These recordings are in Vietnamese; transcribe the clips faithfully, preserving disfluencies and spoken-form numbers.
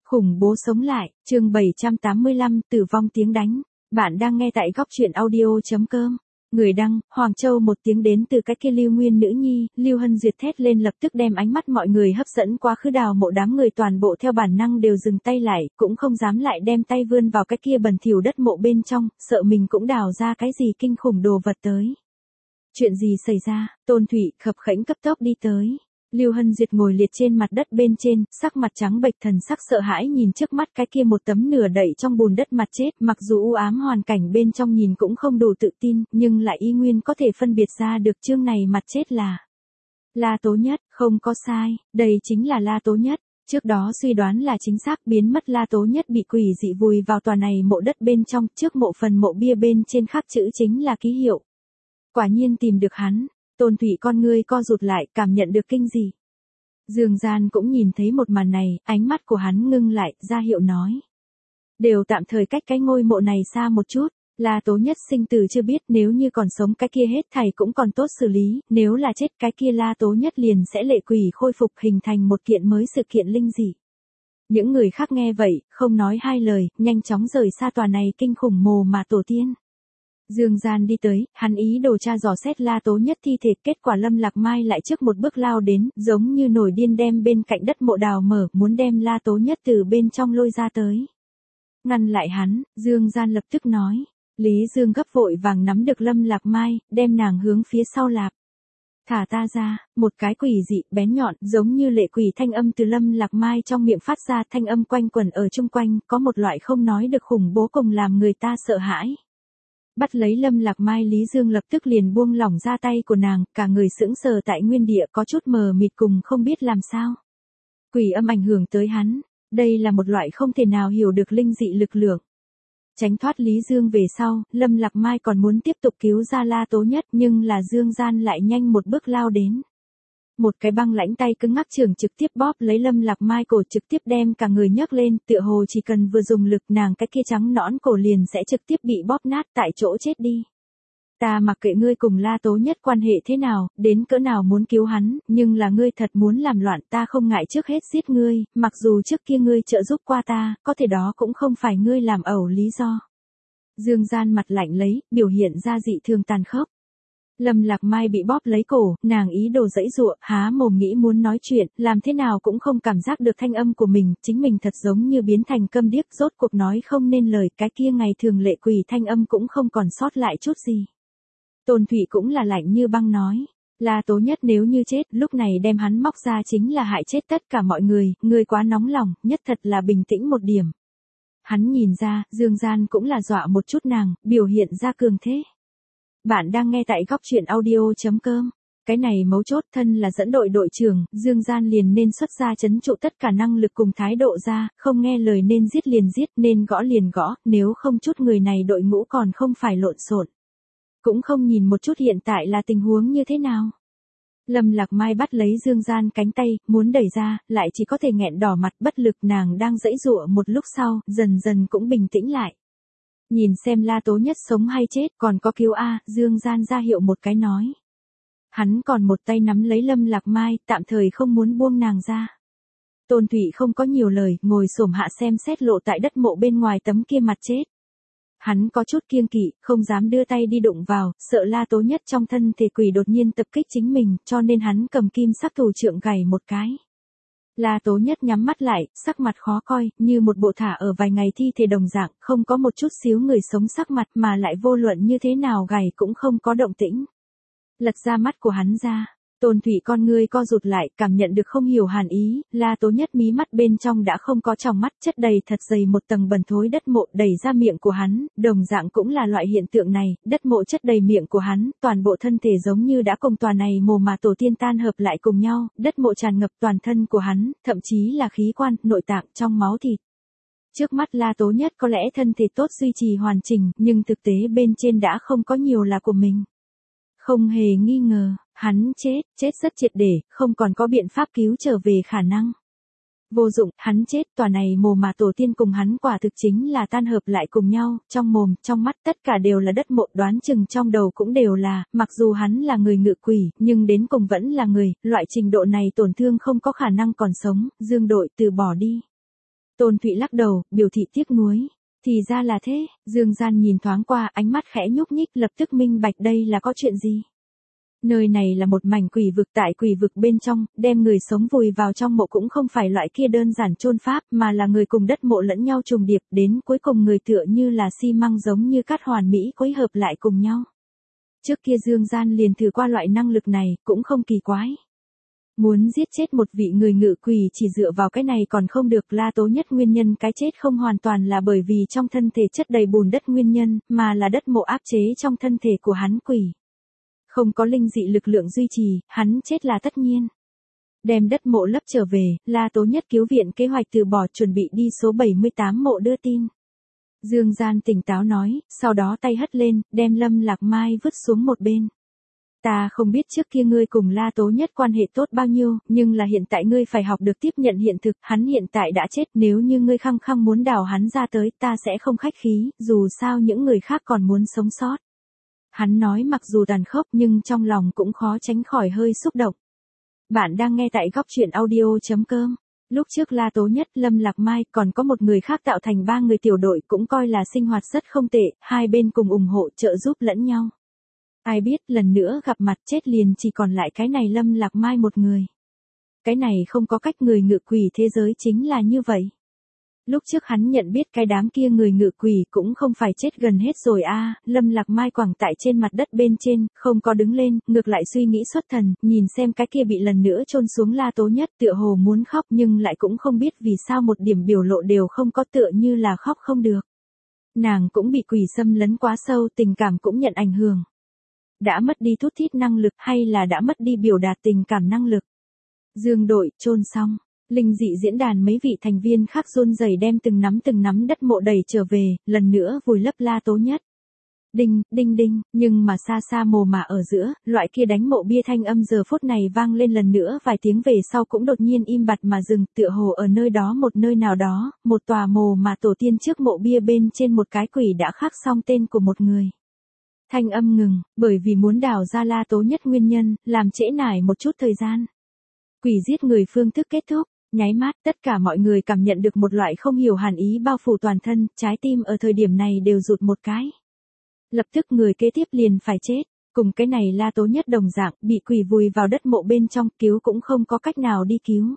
Khủng bố sống lại, chương bảy trăm tám mươi lăm, tử vong tiếng đánh. Bạn đang nghe tại góc truyện audio.com. Người đăng, Hoàng Châu. Một tiếng đến từ cái kia Lưu Nguyên nữ nhi, Lưu Hân Duyệt thét lên lập tức đem ánh mắt mọi người hấp dẫn quá khứ. Đào Mộ đám người toàn bộ theo bản năng đều dừng tay lại, cũng không dám lại đem tay vươn vào cái kia bẩn thỉu đất mộ bên trong, sợ mình cũng đào ra cái gì kinh khủng đồ vật tới. Chuyện gì xảy ra? Tôn Thụy khập khẽnh cấp tốc đi tới. Lưu Hân Duyệt ngồi liệt trên mặt đất bên trên, sắc mặt trắng bệch, thần sắc sợ hãi nhìn trước mắt cái kia một tấm nửa đậy trong bùn đất mặt chết, mặc dù u ám hoàn cảnh bên trong nhìn cũng không đủ tự tin, nhưng lại y nguyên có thể phân biệt ra được chương này mặt chết là La Tố Nhất, không có sai, đây chính là La Tố Nhất. Trước đó suy đoán là chính xác, biến mất La Tố Nhất bị quỷ dị vùi vào tòa này mộ đất bên trong, trước mộ phần mộ bia bên trên khắc chữ chính là ký hiệu. Quả nhiên tìm được hắn. Tôn Thụy con ngươi co rụt lại, cảm nhận được kinh gì. Dương Gian cũng nhìn thấy một màn này, ánh mắt của hắn ngưng lại, ra hiệu nói. Đều tạm thời cách cái ngôi mộ này xa một chút, La Tố Nhất sinh tử chưa biết, nếu như còn sống cái kia hết thảy cũng còn tốt xử lý, nếu là chết cái kia La Tố Nhất liền sẽ lệ quỷ khôi phục hình thành một kiện mới sự kiện linh dị. Những người khác nghe vậy, không nói hai lời, nhanh chóng rời xa tòa này kinh khủng mồ mà tổ tiên. Dương Gian đi tới, hắn ý đồ tra dò xét La Tố Nhất thi thể, kết quả Lâm Lạc Mai lại trước một bước lao đến, giống như nổi điên đem bên cạnh đất mộ đào mở, muốn đem La Tố Nhất từ bên trong lôi ra tới. Ngăn lại hắn, Dương Gian lập tức nói. Lý Dương gấp vội vàng nắm được Lâm Lạc Mai, đem nàng hướng phía sau lạp. Thả ta ra, một cái quỷ dị, bén nhọn, giống như lệ quỷ thanh âm từ Lâm Lạc Mai trong miệng phát ra, thanh âm quanh quẩn ở chung quanh, có một loại không nói được khủng bố cùng làm người ta sợ hãi. Bắt lấy Lâm Lạc Mai, Lý Dương lập tức liền buông lỏng ra tay của nàng, cả người sững sờ tại nguyên địa, có chút mờ mịt cùng không biết làm sao. Quỷ âm ảnh hưởng tới hắn, đây là một loại không thể nào hiểu được linh dị lực lượng. Tránh thoát Lý Dương về sau, Lâm Lạc Mai còn muốn tiếp tục cứu ra La Tố Nhất, nhưng là Dương Gian lại nhanh một bước lao đến. Một cái băng lãnh tay cứng ngắc trường trực tiếp bóp lấy Lâm Lạc Mai cổ, trực tiếp đem cả người nhấc lên, tựa hồ chỉ cần vừa dùng lực nàng cái kia trắng nõn cổ liền sẽ trực tiếp bị bóp nát tại chỗ chết đi. Ta mặc kệ ngươi cùng La Tố Nhất quan hệ thế nào, đến cỡ nào muốn cứu hắn, nhưng là ngươi thật muốn làm loạn, ta không ngại trước hết giết ngươi, mặc dù trước kia ngươi trợ giúp qua ta, có thể đó cũng không phải ngươi làm ẩu lý do. Dương Gian mặt lạnh lấy, biểu hiện ra dị thường tàn khốc. Lâm Lạc Mai bị bóp lấy cổ, nàng ý đồ giãy giụa, há mồm nghĩ muốn nói chuyện, làm thế nào cũng không cảm giác được thanh âm của mình, chính mình thật giống như biến thành câm điếc, rốt cuộc nói không nên lời, cái kia ngày thường lệ quỷ thanh âm cũng không còn sót lại chút gì. Tôn Thụy cũng là lạnh như băng nói, La Tố Nhất nếu như chết, lúc này đem hắn móc ra chính là hại chết tất cả mọi người, người quá nóng lòng, nhất thật là bình tĩnh một điểm. Hắn nhìn ra, Dương Gian cũng là dọa một chút nàng, biểu hiện ra cường thế. Bạn đang nghe tại góc truyện audio.com. Cái này mấu chốt, thân là dẫn đội đội trưởng, Dương Gian liền nên xuất ra trấn trụ tất cả năng lực cùng thái độ ra, không nghe lời nên giết liền giết, nên gõ liền gõ, nếu không chút người này đội ngũ còn không phải lộn xộn. Cũng không nhìn một chút hiện tại là tình huống như thế nào. Lâm Lạc Mai bắt lấy Dương Gian cánh tay, muốn đẩy ra, lại chỉ có thể nghẹn đỏ mặt, bất lực, nàng đang giãy giụa một lúc sau, dần dần cũng bình tĩnh lại. Nhìn xem La Tố Nhất sống hay chết, còn có cứu A, Dương Gian ra hiệu một cái nói. Hắn còn một tay nắm lấy Lâm Lạc Mai, tạm thời không muốn buông nàng ra. Tôn Thụy không có nhiều lời, ngồi xổm hạ xem xét lộ tại đất mộ bên ngoài tấm kia mặt chết. Hắn có chút kiêng kỵ, không dám đưa tay đi đụng vào, sợ La Tố Nhất trong thân thể quỷ đột nhiên tập kích chính mình, cho nên hắn cầm kim sắc thủ trượng gảy một cái. La Tố Nhất nhắm mắt lại, sắc mặt khó coi, như một bộ thả ở vài ngày thi thể đồng dạng, không có một chút xíu người sống sắc mặt mà lại vô luận như thế nào gảy cũng không có động tĩnh. Lật ra mắt của hắn ra, Tôn Thụy con ngươi co rụt lại, cảm nhận được không hiểu hàn ý, La Tố Nhất mí mắt bên trong đã không có trong mắt, chất đầy thật dày một tầng bẩn thối đất mộ đẩy ra miệng của hắn, đồng dạng cũng là loại hiện tượng này, đất mộ chất đầy miệng của hắn, toàn bộ thân thể giống như đã cùng tòa này mồ mà tổ tiên tan hợp lại cùng nhau, đất mộ tràn ngập toàn thân của hắn, thậm chí là khí quan, nội tạng, trong máu thịt. Trước mắt La Tố Nhất có lẽ thân thể tốt duy trì hoàn chỉnh, nhưng thực tế bên trên đã không có nhiều là của mình. Không hề nghi ngờ, hắn chết, chết rất triệt để, không còn có biện pháp cứu trở về khả năng. Vô dụng, hắn chết, tòa này mồ mà tổ tiên cùng hắn quả thực chính là tan hợp lại cùng nhau, trong mồm, trong mắt tất cả đều là đất mộ, đoán chừng trong đầu cũng đều là, mặc dù hắn là người ngự quỷ, nhưng đến cùng vẫn là người, loại trình độ này tổn thương không có khả năng còn sống, Dương đội từ bỏ đi. Tôn Thụy lắc đầu, biểu thị tiếc nuối. Thì ra là thế, Dương Gian nhìn thoáng qua, ánh mắt khẽ nhúc nhích, lập tức minh bạch đây là có chuyện gì. Nơi này là một mảnh quỷ vực, tại quỷ vực bên trong, đem người sống vùi vào trong mộ cũng không phải loại kia đơn giản chôn pháp, mà là người cùng đất mộ lẫn nhau trùng điệp, đến cuối cùng người tựa như là xi măng giống như cắt hoàn mỹ phối hợp lại cùng nhau. Trước kia Dương Gian liền thử qua loại năng lực này, cũng không kỳ quái. Muốn giết chết một vị người ngự quỷ chỉ dựa vào cái này còn không được. La Tố Nhất nguyên nhân cái chết không hoàn toàn là bởi vì trong thân thể chất đầy bùn đất nguyên nhân, mà là đất mộ áp chế trong thân thể của hắn quỷ. Không có linh dị lực lượng duy trì, hắn chết là tất nhiên. Đem đất mộ lấp trở về, La Tố Nhất cứu viện kế hoạch từ bỏ, chuẩn bị đi số bảy mươi tám mộ đưa tin. Dương Gian tỉnh táo nói, sau đó tay hất lên, đem Lâm Lạc Mai vứt xuống một bên. Ta không biết trước kia ngươi cùng La Tố Nhất quan hệ tốt bao nhiêu, nhưng là hiện tại ngươi phải học được tiếp nhận hiện thực, hắn hiện tại đã chết, nếu như ngươi khăng khăng muốn đào hắn ra tới, ta sẽ không khách khí, dù sao những người khác còn muốn sống sót. Hắn nói mặc dù tàn khốc nhưng trong lòng cũng khó tránh khỏi hơi xúc động. Bạn đang nghe tại góc truyện audio chấm com. Lúc trước La Tố Nhất, Lâm Lạc Mai, còn có một người khác tạo thành ba người tiểu đội cũng coi là sinh hoạt rất không tệ, hai bên cùng ủng hộ trợ giúp lẫn nhau. Ai biết lần nữa gặp mặt chết liền chỉ còn lại cái này Lâm Lạc Mai một người. Cái này không có cách, người ngự quỷ thế giới chính là như vậy. Lúc trước hắn nhận biết cái đám kia người ngự quỷ cũng không phải chết gần hết rồi a. À, Lâm Lạc Mai quẳng tại trên mặt đất bên trên, không có đứng lên, ngược lại suy nghĩ xuất thần, nhìn xem cái kia bị lần nữa chôn xuống La Tố Nhất, tựa hồ muốn khóc nhưng lại cũng không biết vì sao một điểm biểu lộ đều không có, tựa như là khóc không được. Nàng cũng bị quỷ xâm lấn quá sâu, tình cảm cũng nhận ảnh hưởng. Đã mất đi thút thít năng lực hay là đã mất đi biểu đạt tình cảm năng lực. Dương đội, chôn xong. Linh dị diễn đàn mấy vị thành viên khác run rẩy đem từng nắm từng nắm đất mộ đẩy trở về, lần nữa vùi lấp La Tố Nhất. Đinh, đinh đinh, nhưng mà xa xa mồ mà ở giữa, loại kia đánh mộ bia thanh âm giờ phút này vang lên lần nữa vài tiếng về sau cũng đột nhiên im bặt mà dừng, tựa hồ ở nơi đó một nơi nào đó, một tòa mồ mà tổ tiên trước mộ bia bên trên một cái quỷ đã khắc xong tên của một người. Thanh âm ngừng, bởi vì muốn đào ra La Tố Nhất nguyên nhân, làm trễ nải một chút thời gian. Quỷ giết người phương thức kết thúc, nháy mắt tất cả mọi người cảm nhận được một loại không hiểu hàn ý bao phủ toàn thân, trái tim ở thời điểm này đều rụt một cái. Lập tức người kế tiếp liền phải chết, cùng cái này La Tố Nhất đồng dạng, bị quỷ vùi vào đất mộ bên trong, cứu cũng không có cách nào đi cứu.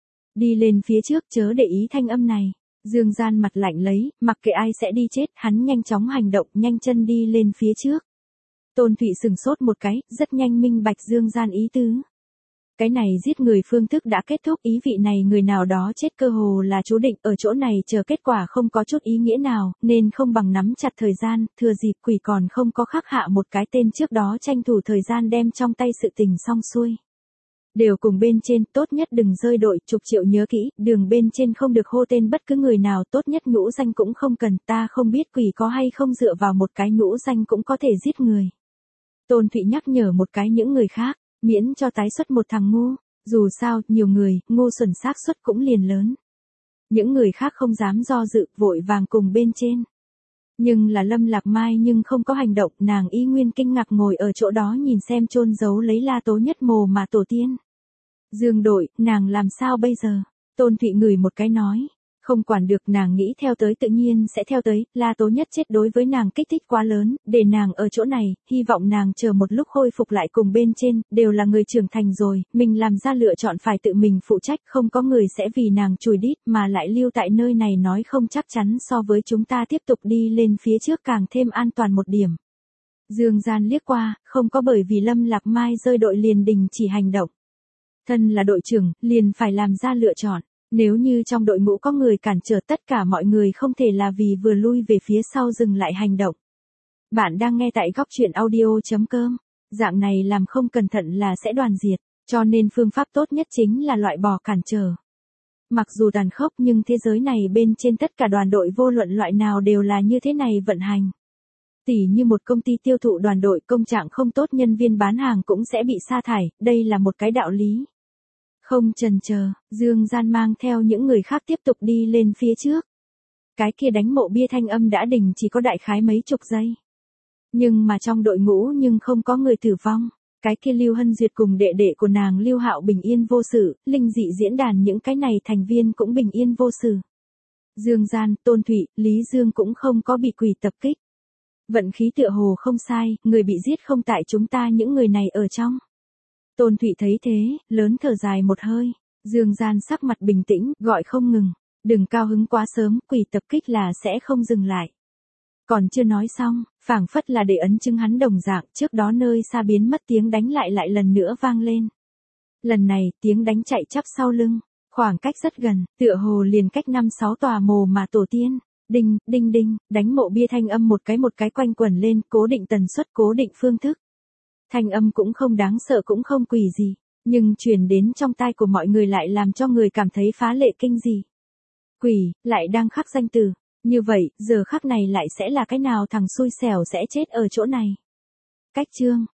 Đi lên phía trước, chớ để ý thanh âm này. Dương Gian mặt lạnh lấy, mặc kệ ai sẽ đi chết, hắn nhanh chóng hành động, nhanh chân đi lên phía trước. Tôn Thụy sừng sốt một cái, rất nhanh minh bạch Dương Gian ý tứ. Cái này giết người phương thức đã kết thúc, ý vị này người nào đó chết cơ hồ là chú định, ở chỗ này chờ kết quả không có chút ý nghĩa nào, nên không bằng nắm chặt thời gian, thừa dịp quỷ còn không có khắc hạ một cái tên trước đó tranh thủ thời gian đem trong tay sự tình xong xuôi. Đều cùng bên trên, tốt nhất đừng rơi đội, chục triệu nhớ kỹ, đường bên trên không được hô tên bất cứ người nào, tốt nhất nhũ danh cũng không cần, ta không biết quỷ có hay không dựa vào một cái nhũ danh cũng có thể giết người. Tôn Thụy nhắc nhở một cái những người khác, miễn cho tái xuất một thằng ngu, dù sao, nhiều người, ngu xuẩn xác suất cũng liền lớn. Những người khác không dám do dự, vội vàng cùng bên trên. Nhưng là Lâm Lạc Mai nhưng không có hành động, nàng y nguyên kinh ngạc ngồi ở chỗ đó nhìn xem chôn giấu lấy La Tố Nhất mồ mà tổ tiên. Dương đội, nàng làm sao bây giờ? Tôn Thụy ngửi một cái nói. Không quản được, nàng nghĩ theo tới tự nhiên sẽ theo tới, La Tố Nhất chết đối với nàng kích thích quá lớn, để nàng ở chỗ này, hy vọng nàng chờ một lúc khôi phục lại cùng bên trên, đều là người trưởng thành rồi, mình làm ra lựa chọn phải tự mình phụ trách, không có người sẽ vì nàng chùi đít mà lại lưu tại nơi này, nói không chắc chắn so với chúng ta tiếp tục đi lên phía trước càng thêm an toàn một điểm. Dương Gian liếc qua, không có bởi vì Lâm Lạc Mai rơi đội liền đình chỉ hành động. Thân là đội trưởng, liền phải làm ra lựa chọn. Nếu như trong đội ngũ có người cản trở, tất cả mọi người không thể là vì vừa lui về phía sau dừng lại hành động. Bạn đang nghe tại góc truyện audio chấm com. Dạng này làm không cẩn thận là sẽ đoàn diệt, cho nên phương pháp tốt nhất chính là loại bỏ cản trở. Mặc dù tàn khốc nhưng thế giới này bên trên tất cả đoàn đội vô luận loại nào đều là như thế này vận hành. Tỉ như một công ty tiêu thụ đoàn đội công trạng không tốt, nhân viên bán hàng cũng sẽ bị sa thải, đây là một cái đạo lý. Không chần chờ, Dương Gian mang theo những người khác tiếp tục đi lên phía trước. Cái kia đánh mộ bia thanh âm đã đình chỉ có đại khái mấy chục giây. Nhưng mà trong đội ngũ nhưng không có người tử vong. Cái kia Lưu Hân Duyệt cùng đệ đệ của nàng Lưu Hạo bình yên vô sự, linh dị diễn đàn những cái này thành viên cũng bình yên vô sự. Dương Gian, Tôn Thụy, Lý Dương cũng không có bị quỷ tập kích. Vận khí tựa hồ không sai, người bị giết không tại chúng ta những người này ở trong. Tôn Thụy thấy thế, lớn thở dài một hơi. Dương Gian sắc mặt bình tĩnh, gọi không ngừng. Đừng cao hứng quá sớm, quỷ tập kích là sẽ không dừng lại. Còn chưa nói xong, phảng phất là để ấn chứng hắn đồng dạng, trước đó nơi xa biến mất tiếng đánh lại lại lần nữa vang lên. Lần này, tiếng đánh chạy chắp sau lưng, khoảng cách rất gần, tựa hồ liền cách năm sáu tòa mồ mà tổ tiên. Đinh, đinh đinh, đánh mộ bia thanh âm một cái một cái quanh quẩn lên, cố định tần suất, cố định phương thức. Thanh âm cũng không đáng sợ cũng không quỷ gì, nhưng truyền đến trong tai của mọi người lại làm cho người cảm thấy phá lệ kinh dị. Quỷ, lại đang khắc danh từ. Như vậy, giờ khắc này lại sẽ là cái nào thằng xui xẻo sẽ chết ở chỗ này. Cách chương.